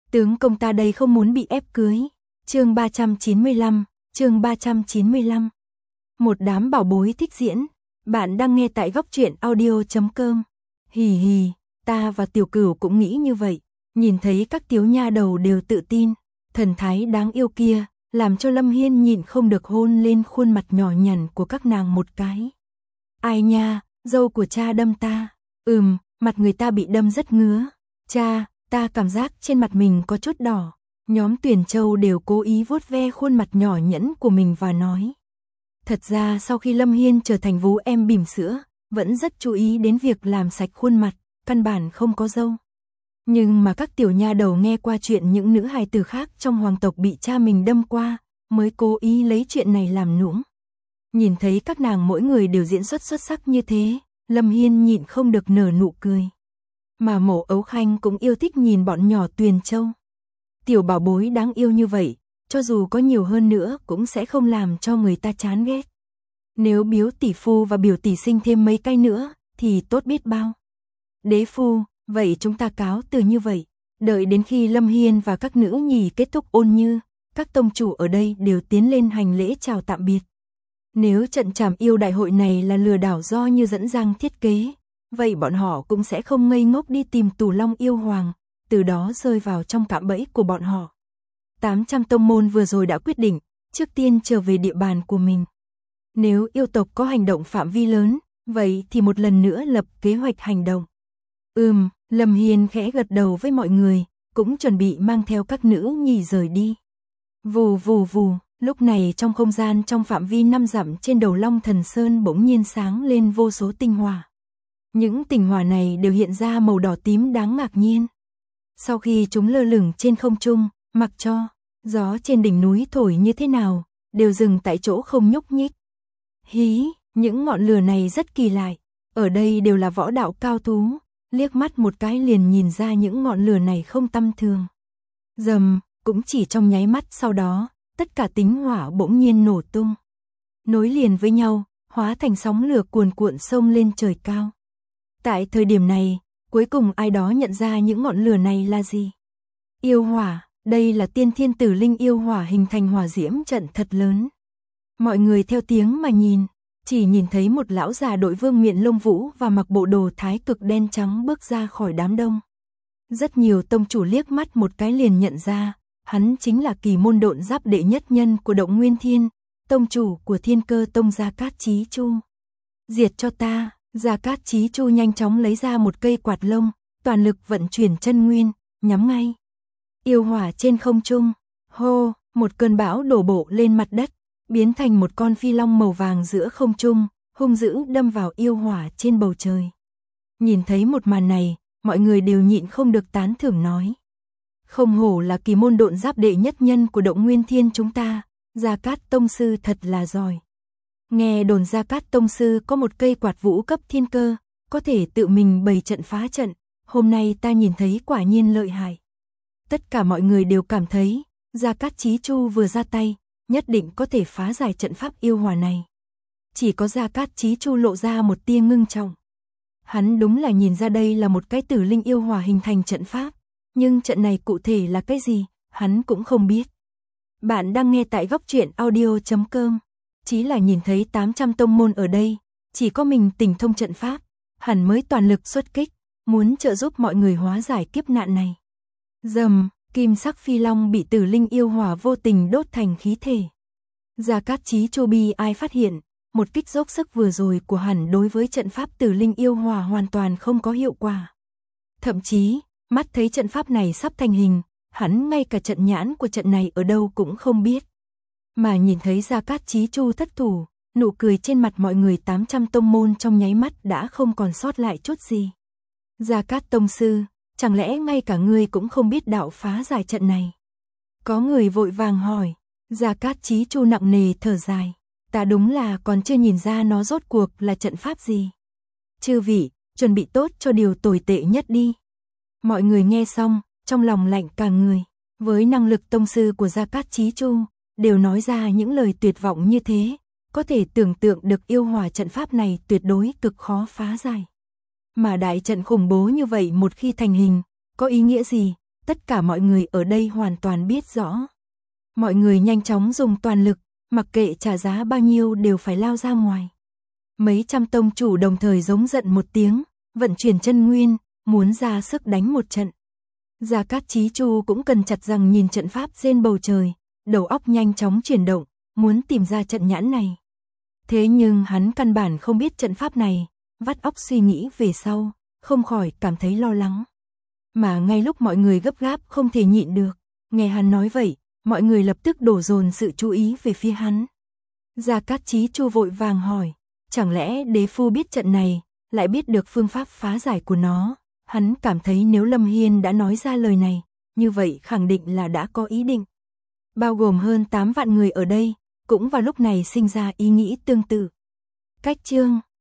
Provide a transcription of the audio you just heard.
Tướng công ta đây không muốn bị ép cưới. Chương 395, chương 395. Một đám bảo bối thích diễn. Bạn đang nghe tại góc truyện audio.com. Hì hì, ta và Tiểu Cửu cũng nghĩ như vậy. Nhìn thấy các tiểu nha đầu đều tự tin, thần thái đáng yêu kia, làm cho Lâm Hiên nhịn không được hôn lên khuôn mặt nhỏ nhắn của các nàng một cái. Ai nha, dâu của cha đâm ta. Mặt người ta bị đâm rất ngứa. Cha, ta cảm giác trên mặt mình có chút đỏ. Nhóm Tuyền Châu đều cố ý vuốt ve khuôn mặt nhỏ nhẫn của mình và nói. Thật ra sau khi Lâm Hiên trở thành vú em bỉm sữa, vẫn rất chú ý đến việc làm sạch khuôn mặt, căn bản không có râu. Nhưng mà các tiểu nha đầu nghe qua chuyện những nữ hài tử khác trong hoàng tộc bị cha mình đâm qua, mới cố ý lấy chuyện này làm nũng. Nhìn thấy các nàng mỗi người đều diễn xuất xuất sắc như thế, Lâm Hiên nhịn không được nở nụ cười. Mà Mộ Ấu Khanh cũng yêu thích nhìn bọn nhỏ Tuyền Châu. Tiểu bảo bối đáng yêu như vậy, cho dù có nhiều hơn nữa cũng sẽ không làm cho người ta chán ghét. Nếu biếu tỷ phu và biểu tỷ sinh thêm mấy cái nữa, thì tốt biết bao. Đế phu, vậy chúng ta cáo từ như vậy. Đợi đến khi Lâm Hiên và các nữ nhì kết thúc ôn như, các tông chủ ở đây đều tiến lên hành lễ chào tạm biệt. Nếu trận trảm yêu đại hội này là lừa đảo do Như Dẫn Giang thiết kế, vậy bọn họ cũng sẽ không ngây ngốc đi tìm Tù Long yêu hoàng, từ đó rơi vào trong cạm bẫy của bọn họ. 800 tông môn vừa rồi đã quyết định, trước tiên trở về địa bàn của mình. Nếu yêu tộc có hành động phạm vi lớn, vậy thì một lần nữa lập kế hoạch hành động. Lâm Hiên khẽ gật đầu với mọi người, cũng chuẩn bị mang theo các nữ nhì rời đi. Vù vù vù, lúc này trong không gian trong phạm vi 5 dặm trên đầu Long Thần Sơn bỗng nhiên sáng lên vô số tinh hỏa. Những tinh hỏa này đều hiện ra màu đỏ tím đáng ngạc nhiên. Sau khi chúng lơ lửng trên không trung, mặc cho gió trên đỉnh núi thổi như thế nào, đều dừng tại chỗ không nhúc nhích. Hí, những ngọn lửa này rất kỳ lạ. Ở đây đều là võ đạo cao thú, liếc mắt một cái liền nhìn ra những ngọn lửa này không tầm thường. Rầm, cũng chỉ trong nháy mắt sau đó, tất cả tinh hỏa bỗng nhiên nổ tung. Nối liền với nhau, hóa thành sóng lửa cuồn cuộn xông lên trời cao. Tại thời điểm này, cuối cùng ai đó nhận ra những ngọn lửa này là gì? Yêu hỏa, đây là tiên thiên tử linh yêu hỏa hình thành hỏa diễm trận thật lớn. Mọi người theo tiếng mà nhìn, chỉ nhìn thấy một lão già đội vương miện lông vũ và mặc bộ đồ thái cực đen trắng bước ra khỏi đám đông. Rất nhiều tông chủ liếc mắt một cái liền nhận ra, hắn chính là Kỳ Môn Độn Giáp đệ nhất nhân của Động Nguyên Thiên, tông chủ của Thiên Cơ Tông Gia Cát Chí Chu. Diệt cho ta! Gia Cát Chí Chu nhanh chóng lấy ra một cây quạt lông, toàn lực vận chuyển chân nguyên, nhắm ngay. Yêu hỏa trên không trung, hô, một cơn bão đổ bộ lên mặt đất, biến thành một con phi long màu vàng giữa không trung, hung dữ đâm vào yêu hỏa trên bầu trời. Nhìn thấy một màn này, mọi người đều nhịn không được tán thưởng nói. Không hổ là Kỳ Môn Độn Giáp đệ nhất nhân của Động Nguyên Thiên chúng ta, Gia Cát Tông Sư thật là giỏi. Nghe đồn Gia Cát Tông Sư có một cây quạt vũ cấp thiên cơ, có thể tự mình bày trận phá trận, hôm nay ta nhìn thấy quả nhiên lợi hại. Tất cả mọi người đều cảm thấy, Gia Cát Chí Chu vừa ra tay, nhất định có thể phá giải trận pháp yêu hỏa này. Chỉ có Gia Cát Chí Chu lộ ra một tia ngưng trọng. Hắn đúng là nhìn ra đây là một cái tử linh yêu hỏa hình thành trận pháp, nhưng trận này cụ thể là cái gì, hắn cũng không biết. Bạn đang nghe tại góc truyện audio.com. Chỉ là nhìn thấy 800 tông môn ở đây, chỉ có mình tinh thông trận pháp, hẳn mới toàn lực xuất kích, muốn trợ giúp mọi người hóa giải kiếp nạn này. Rầm, kim sắc phi long bị tử linh yêu hỏa vô tình đốt thành khí thể. Gia Cát Chí Chu bi ai phát hiện, một kích dốc sức vừa rồi của hắn đối với trận pháp tử linh yêu hỏa hoàn toàn không có hiệu quả. Thậm chí, mắt thấy trận pháp này sắp thành hình, hắn ngay cả trận nhãn của trận này ở đâu cũng không biết. Mà nhìn thấy Gia Cát Chí Chu thất thủ, nụ cười trên mặt mọi người 800 tông môn trong nháy mắt đã không còn sót lại chút gì. Gia Cát Tông Sư, chẳng lẽ ngay cả ngươi cũng không biết đạo phá giải trận này? Có người vội vàng hỏi. Gia Cát Chí Chu nặng nề thở dài. Ta đúng là còn chưa nhìn ra nó rốt cuộc là trận pháp gì. Chư vị, chuẩn bị tốt cho điều tồi tệ nhất đi. Mọi người nghe xong, trong lòng lạnh cả người. Với năng lực tông sư của Gia Cát Chí Chu, đều nói ra những lời tuyệt vọng như thế, có thể tưởng tượng được yêu hỏa trận pháp này tuyệt đối cực khó phá giải. Mà đại trận khủng bố như vậy một khi thành hình, có ý nghĩa gì, tất cả mọi người ở đây hoàn toàn biết rõ. Mọi người nhanh chóng dùng toàn lực, mặc kệ trả giá bao nhiêu đều phải lao ra ngoài. Mấy trăm tông chủ đồng thời giống giận một tiếng, vận chuyển chân nguyên, muốn ra sức đánh một trận. Gia Cát Chí Chu cũng cần chặt rằng nhìn trận pháp trên bầu trời, đầu óc nhanh chóng chuyển động, muốn tìm ra trận nhãn này. Thế nhưng hắn căn bản không biết trận pháp này, vắt óc suy nghĩ về sau, không khỏi cảm thấy lo lắng. Mà ngay lúc mọi người gấp gáp không thể nhịn được, nghe hắn nói vậy, mọi người lập tức đổ dồn sự chú ý về phía hắn. Gia Cát Chí Chu vội vàng hỏi, chẳng lẽ đế phu biết trận này, lại biết được phương pháp phá giải của nó? Hắn cảm thấy nếu Lâm Hiên đã nói ra lời này, như vậy khẳng định là đã có ý định. Bao gồm hơn 8 vạn người ở đây, cũng vào lúc này sinh ra ý nghĩ tương tự. Cách chương